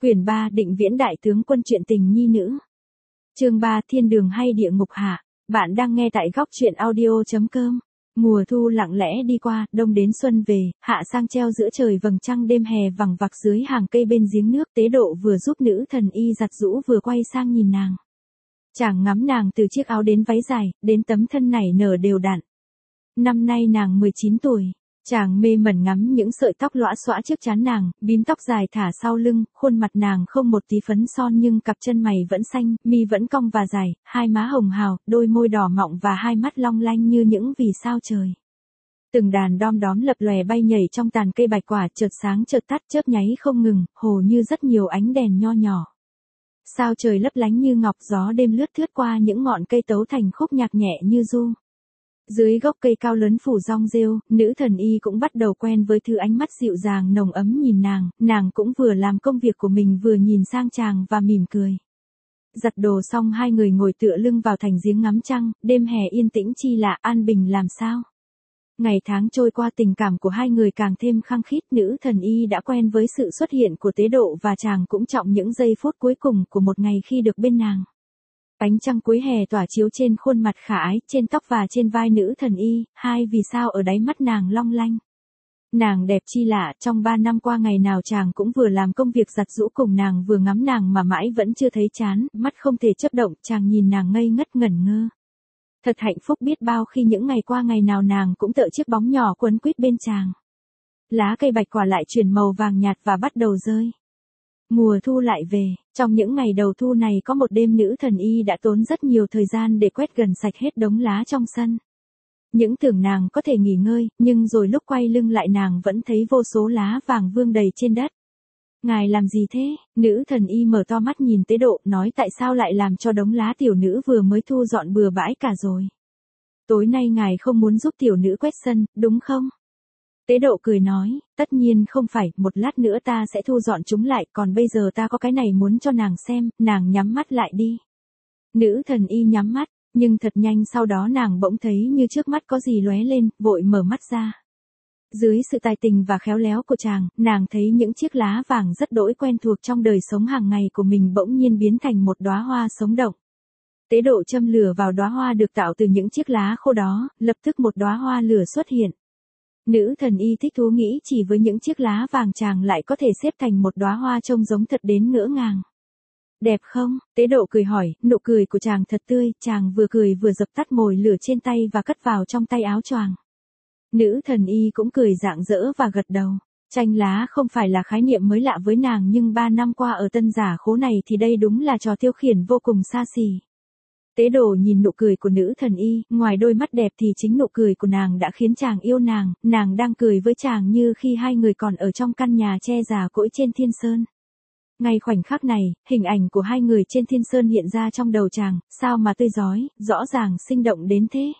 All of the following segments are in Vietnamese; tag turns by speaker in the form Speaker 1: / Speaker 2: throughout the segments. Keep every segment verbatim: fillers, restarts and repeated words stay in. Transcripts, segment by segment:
Speaker 1: Quyển ba Định Viễn Đại Tướng Quân Truyện Tình Nhi Nữ. Chương ba Thiên Đường hay Địa Ngục Hạ. Bạn đang nghe tại góc truyện audio chấm com. Mùa thu lặng lẽ đi qua, đông đến xuân về, hạ sang treo giữa trời vầng trăng đêm hè vằng vặc dưới hàng cây bên giếng nước. Tế Độ vừa giúp nữ thần y giặt giũ vừa quay sang nhìn nàng. Chàng ngắm nàng từ chiếc áo đến váy dài, đến tấm thân nảy nở đều đặn. Năm nay nàng mười chín tuổi. Chàng mê mẩn ngắm những sợi tóc lõa xõa trước trán nàng, bím tóc dài thả sau lưng, khuôn mặt nàng không một tí phấn son nhưng cặp chân mày vẫn xanh, mi vẫn cong và dài, hai má hồng hào, đôi môi đỏ mọng và hai mắt long lanh như những vì sao trời. Từng đàn đom đóm lập lòe bay nhảy trong tàn cây bạch quả, chợt sáng chợt tắt, chớp nháy không ngừng, hồ như rất nhiều ánh đèn nho nhỏ. Sao trời lấp lánh như ngọc, gió đêm lướt thướt qua những ngọn cây tấu thành khúc nhạc nhẹ như ru. Dưới gốc cây cao lớn phủ rong rêu, nữ thần y cũng bắt đầu quen với thứ ánh mắt dịu dàng nồng ấm nhìn nàng, nàng cũng vừa làm công việc của mình vừa nhìn sang chàng và mỉm cười. Giặt đồ xong hai người ngồi tựa lưng vào thành giếng ngắm trăng, đêm hè yên tĩnh chi lạ, an bình làm sao. Ngày tháng trôi qua, tình cảm của hai người càng thêm khăng khít, nữ thần y đã quen với sự xuất hiện của Tế Độ và chàng cũng trọng những giây phút cuối cùng của một ngày khi được bên nàng. Ánh trăng cuối hè tỏa chiếu trên khuôn mặt khả ái, trên tóc và trên vai nữ thần y, hai vì sao ở đáy mắt nàng long lanh. Nàng đẹp chi lạ, trong ba năm qua ngày nào chàng cũng vừa làm công việc giặt giũ cùng nàng vừa ngắm nàng mà mãi vẫn chưa thấy chán, mắt không thể chấp động, chàng nhìn nàng ngây ngất ngẩn ngơ. Thật hạnh phúc biết bao khi những ngày qua ngày nào nàng cũng tựa chiếc bóng nhỏ quấn quýt bên chàng. Lá cây bạch quả lại chuyển màu vàng nhạt và bắt đầu rơi. Mùa thu lại về, trong những ngày đầu thu này có một đêm nữ thần y đã tốn rất nhiều thời gian để quét gần sạch hết đống lá trong sân. Những tưởng nàng có thể nghỉ ngơi, nhưng rồi lúc quay lưng lại nàng vẫn thấy vô số lá vàng vương đầy trên đất. Ngài làm gì thế? Nữ thần y mở to mắt nhìn Tế Độ, nói tại sao lại làm cho đống lá tiểu nữ vừa mới thu dọn bừa bãi cả rồi. Tối nay ngài không muốn giúp tiểu nữ quét sân, đúng không? Tế Độ cười nói, tất nhiên không phải, một lát nữa ta sẽ thu dọn chúng lại, còn bây giờ ta có cái này muốn cho nàng xem, nàng nhắm mắt lại đi. Nữ thần y nhắm mắt, nhưng thật nhanh sau đó nàng bỗng thấy như trước mắt có gì lóe lên, vội mở mắt ra. Dưới sự tài tình và khéo léo của chàng, nàng thấy những chiếc lá vàng rất đỗi quen thuộc trong đời sống hàng ngày của mình bỗng nhiên biến thành một đóa hoa sống động. Tế Độ châm lửa vào đóa hoa được tạo từ những chiếc lá khô đó, lập tức một đóa hoa lửa xuất hiện. Nữ thần y thích thú nghĩ chỉ với những chiếc lá vàng chàng lại có thể xếp thành một đóa hoa trông giống thật đến ngỡ ngàng. Đẹp không? Tế Độ cười hỏi, nụ cười của chàng thật tươi, chàng vừa cười vừa dập tắt mồi lửa trên tay và cất vào trong tay áo choàng. Nữ thần y cũng cười rạng rỡ và gật đầu. Tranh lá không phải là khái niệm mới lạ với nàng nhưng ba năm qua ở Tân Giả Khố này thì đây đúng là trò tiêu khiển vô cùng xa xỉ. Tế Độ nhìn nụ cười của nữ thần y, ngoài đôi mắt đẹp thì chính nụ cười của nàng đã khiến chàng yêu nàng, nàng đang cười với chàng như khi hai người còn ở trong căn nhà tre già cỗi trên Thiên Sơn. Ngay khoảnh khắc này, hình ảnh của hai người trên Thiên Sơn hiện ra trong đầu chàng, sao mà tươi rói, rõ ràng sinh động đến thế.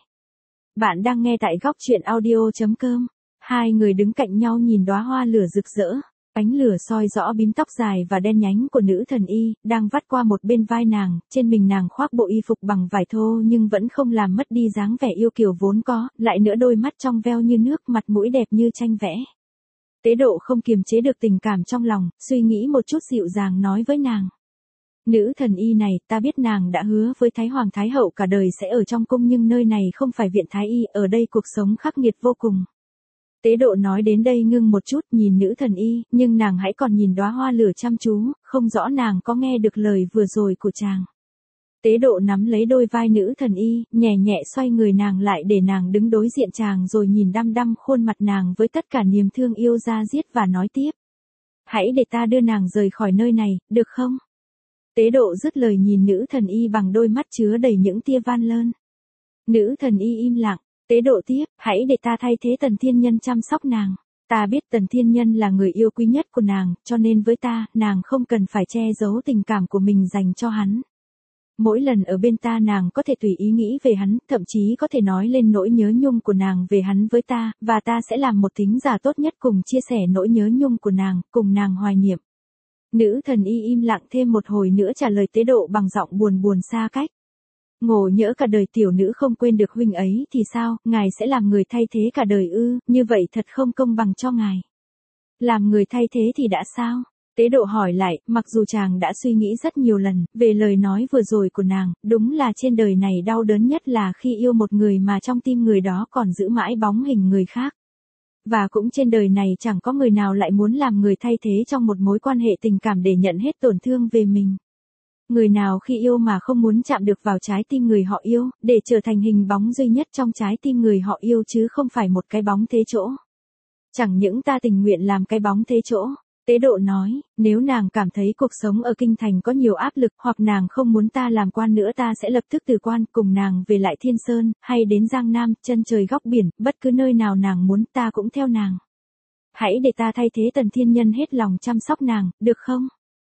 Speaker 1: Bạn đang nghe tại góc truyện audio chấm com. Hai người đứng cạnh nhau nhìn đóa hoa lửa rực rỡ. Ánh lửa soi rõ bím tóc dài và đen nhánh của nữ thần y, đang vắt qua một bên vai nàng, trên mình nàng khoác bộ y phục bằng vải thô nhưng vẫn không làm mất đi dáng vẻ yêu kiều vốn có, lại nữa đôi mắt trong veo như nước, mặt mũi đẹp như tranh vẽ. Tế Độ không kiềm chế được tình cảm trong lòng, suy nghĩ một chút dịu dàng nói với nàng. Nữ thần y này, ta biết nàng đã hứa với Thái Hoàng Thái Hậu cả đời sẽ ở trong cung nhưng nơi này không phải viện Thái Y, ở đây cuộc sống khắc nghiệt vô cùng. Tế Độ nói đến đây ngưng một chút nhìn nữ thần y, nhưng nàng hãy còn nhìn đóa hoa lửa chăm chú, không rõ nàng có nghe được lời vừa rồi của chàng. Tế Độ nắm lấy đôi vai nữ thần y, nhẹ nhẹ xoay người nàng lại để nàng đứng đối diện chàng rồi nhìn đăm đăm khuôn mặt nàng với tất cả niềm thương yêu da diết và nói tiếp. Hãy để ta đưa nàng rời khỏi nơi này, được không? Tế Độ dứt lời nhìn nữ thần y bằng đôi mắt chứa đầy những tia van lơn. Nữ thần y im lặng. Tế Độ tiếp, hãy để ta thay thế Tần Thiên Nhân chăm sóc nàng. Ta biết Tần Thiên Nhân là người yêu quý nhất của nàng, cho nên với ta, nàng không cần phải che giấu tình cảm của mình dành cho hắn. Mỗi lần ở bên ta nàng có thể tùy ý nghĩ về hắn, thậm chí có thể nói lên nỗi nhớ nhung của nàng về hắn với ta, và ta sẽ làm một thính giả tốt nhất cùng chia sẻ nỗi nhớ nhung của nàng, cùng nàng hoài niệm. Nữ thần y im lặng thêm một hồi nữa trả lời Tế Độ bằng giọng buồn buồn xa cách. Ngộ nhỡ cả đời tiểu nữ không quên được huynh ấy thì sao, ngài sẽ làm người thay thế cả đời ư, như vậy thật không công bằng cho ngài. Làm người thay thế thì đã sao? Tế Tế Độ hỏi lại, mặc dù chàng đã suy nghĩ rất nhiều lần, về lời nói vừa rồi của nàng, đúng là trên đời này đau đớn nhất là khi yêu một người mà trong tim người đó còn giữ mãi bóng hình người khác. Và cũng trên đời này chẳng có người nào lại muốn làm người thay thế trong một mối quan hệ tình cảm để nhận hết tổn thương về mình. Người nào khi yêu mà không muốn chạm được vào trái tim người họ yêu, để trở thành hình bóng duy nhất trong trái tim người họ yêu chứ không phải một cái bóng thế chỗ. Chẳng những ta tình nguyện làm cái bóng thế chỗ. Tế Độ nói, nếu nàng cảm thấy cuộc sống ở kinh thành có nhiều áp lực hoặc nàng không muốn ta làm quan nữa ta sẽ lập tức từ quan cùng nàng về lại Thiên Sơn, hay đến Giang Nam, chân trời góc biển, bất cứ nơi nào nàng muốn ta cũng theo nàng. Hãy để ta thay thế Tần Thiên Nhân hết lòng chăm sóc nàng, được không?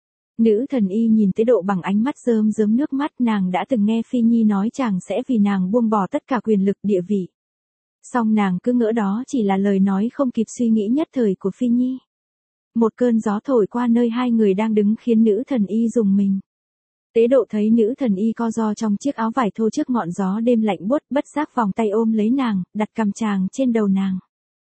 Speaker 1: Nữ thần y nhìn Tế Độ bằng ánh mắt rơm rớm nước mắt, nàng đã từng nghe Phi Nhi nói chàng sẽ vì nàng buông bỏ tất cả quyền lực địa vị. Song nàng cứ ngỡ đó chỉ là lời nói không kịp suy nghĩ nhất thời của Phi Nhi. Một cơn gió thổi qua nơi hai người đang đứng khiến nữ thần y rùng mình. Tế Độ thấy nữ thần y co ro trong chiếc áo vải thô trước ngọn gió đêm lạnh buốt, bất giác vòng tay ôm lấy nàng, đặt cằm chàng trên đầu nàng.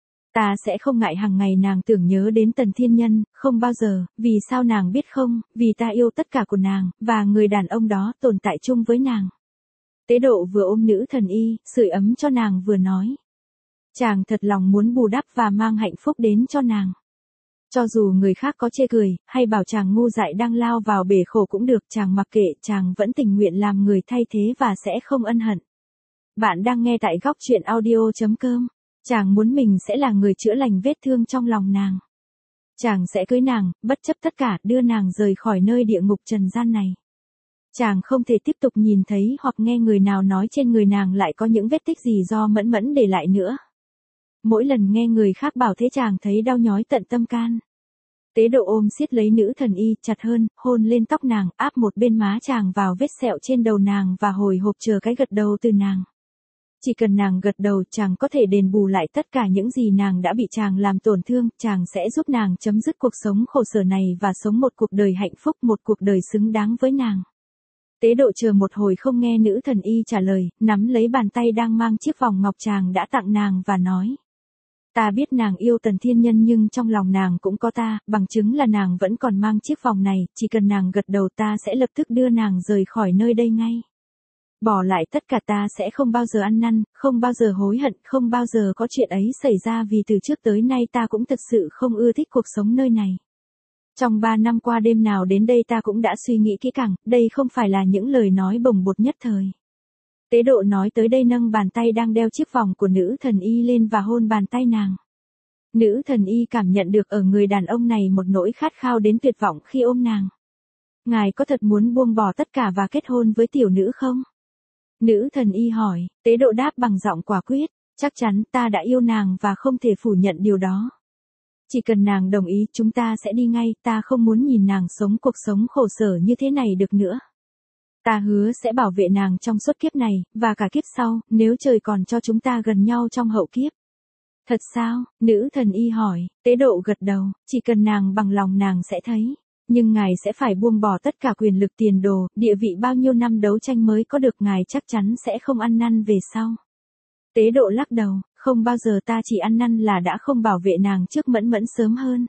Speaker 1: Ta sẽ không ngại hàng ngày nàng tưởng nhớ đến Tần Thiên Nhân, không bao giờ, vì sao nàng biết không, vì ta yêu tất cả của nàng, và người đàn ông đó tồn tại chung với nàng. Tế Độ vừa ôm nữ thần y, sưởi ấm cho nàng vừa nói. Chàng thật lòng muốn bù đắp và mang hạnh phúc đến cho nàng. Cho dù người khác có chê cười, hay bảo chàng ngu dại đang lao vào bể khổ cũng được, chàng mặc kệ, chàng vẫn tình nguyện làm người thay thế và sẽ không ân hận. Bạn đang nghe tại góc truyện audio chấm com. Chàng muốn mình sẽ là người chữa lành vết thương trong lòng nàng. Chàng sẽ cưới nàng, bất chấp tất cả, đưa nàng rời khỏi nơi địa ngục trần gian này. Chàng không thể tiếp tục nhìn thấy hoặc nghe người nào nói trên người nàng lại có những vết tích gì do mẫn mẫn để lại nữa. Mỗi lần nghe người khác bảo thế chàng thấy đau nhói tận tâm can. Tế Độ ôm siết lấy nữ thần y chặt hơn, hôn lên tóc nàng, áp một bên má chàng vào vết sẹo trên đầu nàng và hồi hộp chờ cái gật đầu từ nàng. Chỉ cần nàng gật đầu chàng có thể đền bù lại tất cả những gì nàng đã bị chàng làm tổn thương, chàng sẽ giúp nàng chấm dứt cuộc sống khổ sở này và sống một cuộc đời hạnh phúc, một cuộc đời xứng đáng với nàng. Tế Độ chờ một hồi không nghe nữ thần y trả lời, nắm lấy bàn tay đang mang chiếc vòng ngọc chàng đã tặng nàng và nói. Ta biết nàng yêu Tần Thiên Nhân nhưng trong lòng nàng cũng có ta, bằng chứng là nàng vẫn còn mang chiếc vòng này, chỉ cần nàng gật đầu ta sẽ lập tức đưa nàng rời khỏi nơi đây ngay. Bỏ lại tất cả ta sẽ không bao giờ ăn năn, không bao giờ hối hận, không bao giờ có chuyện ấy xảy ra vì từ trước tới nay ta cũng thật sự không ưa thích cuộc sống nơi này. Trong ba năm qua đêm nào đến đây ta cũng đã suy nghĩ kỹ càng, đây không phải là những lời nói bồng bột nhất thời. Tế Độ nói tới đây nâng bàn tay đang đeo chiếc vòng của nữ thần y lên và hôn bàn tay nàng. Nữ thần y cảm nhận được ở người đàn ông này một nỗi khát khao đến tuyệt vọng khi ôm nàng. Ngài có thật muốn buông bỏ tất cả và kết hôn với tiểu nữ không? Nữ thần y hỏi, Tế Độ đáp bằng giọng quả quyết, chắc chắn ta đã yêu nàng và không thể phủ nhận điều đó. Chỉ cần nàng đồng ý chúng ta sẽ đi ngay, ta không muốn nhìn nàng sống cuộc sống khổ sở như thế này được nữa. Ta hứa sẽ bảo vệ nàng trong suốt kiếp này, và cả kiếp sau, nếu trời còn cho chúng ta gần nhau trong hậu kiếp. Thật sao? Nữ thần y hỏi, Tế Độ gật đầu, chỉ cần nàng bằng lòng nàng sẽ thấy. Nhưng ngài sẽ phải buông bỏ tất cả quyền lực tiền đồ, địa vị bao nhiêu năm đấu tranh mới có được, ngài chắc chắn sẽ không ăn năn về sau. Tế Độ lắc đầu, không bao giờ, ta chỉ ăn năn là đã không bảo vệ nàng trước mẫn mẫn sớm hơn.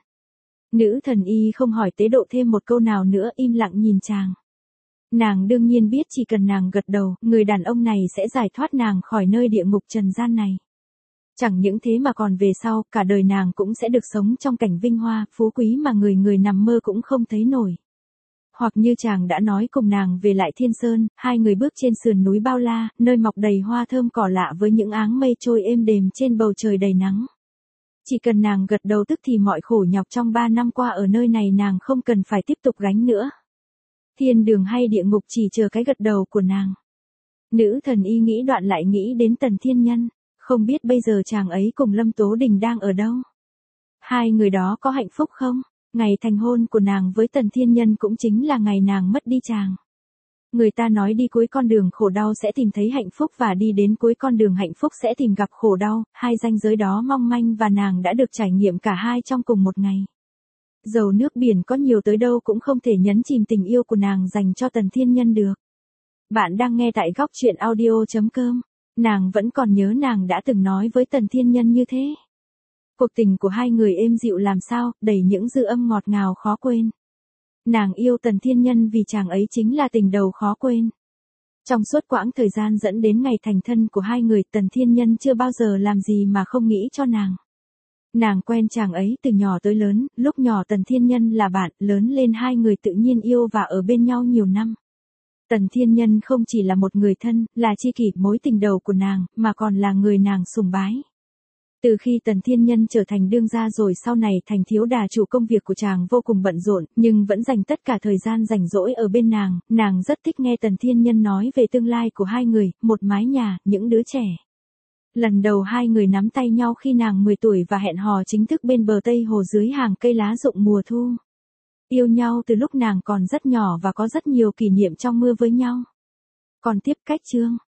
Speaker 1: Nữ thần y không hỏi Tế Độ thêm một câu nào nữa, im lặng nhìn chàng. Nàng đương nhiên biết chỉ cần nàng gật đầu, người đàn ông này sẽ giải thoát nàng khỏi nơi địa ngục trần gian này. Chẳng những thế mà còn về sau, cả đời nàng cũng sẽ được sống trong cảnh vinh hoa, phú quý mà người người nằm mơ cũng không thấy nổi. Hoặc như chàng đã nói cùng nàng về lại Thiên Sơn, hai người bước trên sườn núi bao la, nơi mọc đầy hoa thơm cỏ lạ với những áng mây trôi êm đềm trên bầu trời đầy nắng. Chỉ cần nàng gật đầu tức thì mọi khổ nhọc trong ba năm qua ở nơi này nàng không cần phải tiếp tục gánh nữa. Thiên đường hay địa ngục chỉ chờ cái gật đầu của nàng. Nữ thần y nghĩ đoạn lại nghĩ đến Tần Thiên Nhân. Không biết bây giờ chàng ấy cùng Lâm Tố Đình đang ở đâu? Hai người đó có hạnh phúc không? Ngày thành hôn của nàng với Tần Thiên Nhân cũng chính là ngày nàng mất đi chàng. Người ta nói đi cuối con đường khổ đau sẽ tìm thấy hạnh phúc và đi đến cuối con đường hạnh phúc sẽ tìm gặp khổ đau, hai ranh giới đó mong manh và nàng đã được trải nghiệm cả hai trong cùng một ngày. Dầu nước biển có nhiều tới đâu cũng không thể nhấn chìm tình yêu của nàng dành cho Tần Thiên Nhân được. Bạn đang nghe tại góc truyện audio chấm com. Nàng vẫn còn nhớ nàng đã từng nói với Tần Thiên Nhân như thế. Cuộc tình của hai người êm dịu làm sao, đầy những dư âm ngọt ngào khó quên. Nàng yêu Tần Thiên Nhân vì chàng ấy chính là tình đầu khó quên. Trong suốt quãng thời gian dẫn đến ngày thành thân của hai người, Tần Thiên Nhân chưa bao giờ làm gì mà không nghĩ cho nàng. Nàng quen chàng ấy từ nhỏ tới lớn, lúc nhỏ Tần Thiên Nhân là bạn, lớn lên hai người tự nhiên yêu và ở bên nhau nhiều năm. Tần Thiên Nhân không chỉ là một người thân, là tri kỷ mối tình đầu của nàng, mà còn là người nàng sùng bái. Từ khi Tần Thiên Nhân trở thành đương gia rồi sau này thành thiếu đà chủ, công việc của chàng vô cùng bận rộn, nhưng vẫn dành tất cả thời gian rảnh rỗi ở bên nàng, nàng rất thích nghe Tần Thiên Nhân nói về tương lai của hai người, một mái nhà, những đứa trẻ. Lần đầu hai người nắm tay nhau khi nàng mười tuổi và hẹn hò chính thức bên bờ Tây Hồ dưới hàng cây lá rụng mùa thu. Yêu nhau từ lúc nàng còn rất nhỏ và có rất nhiều kỷ niệm trong mưa với nhau. Còn tiếp cách chương.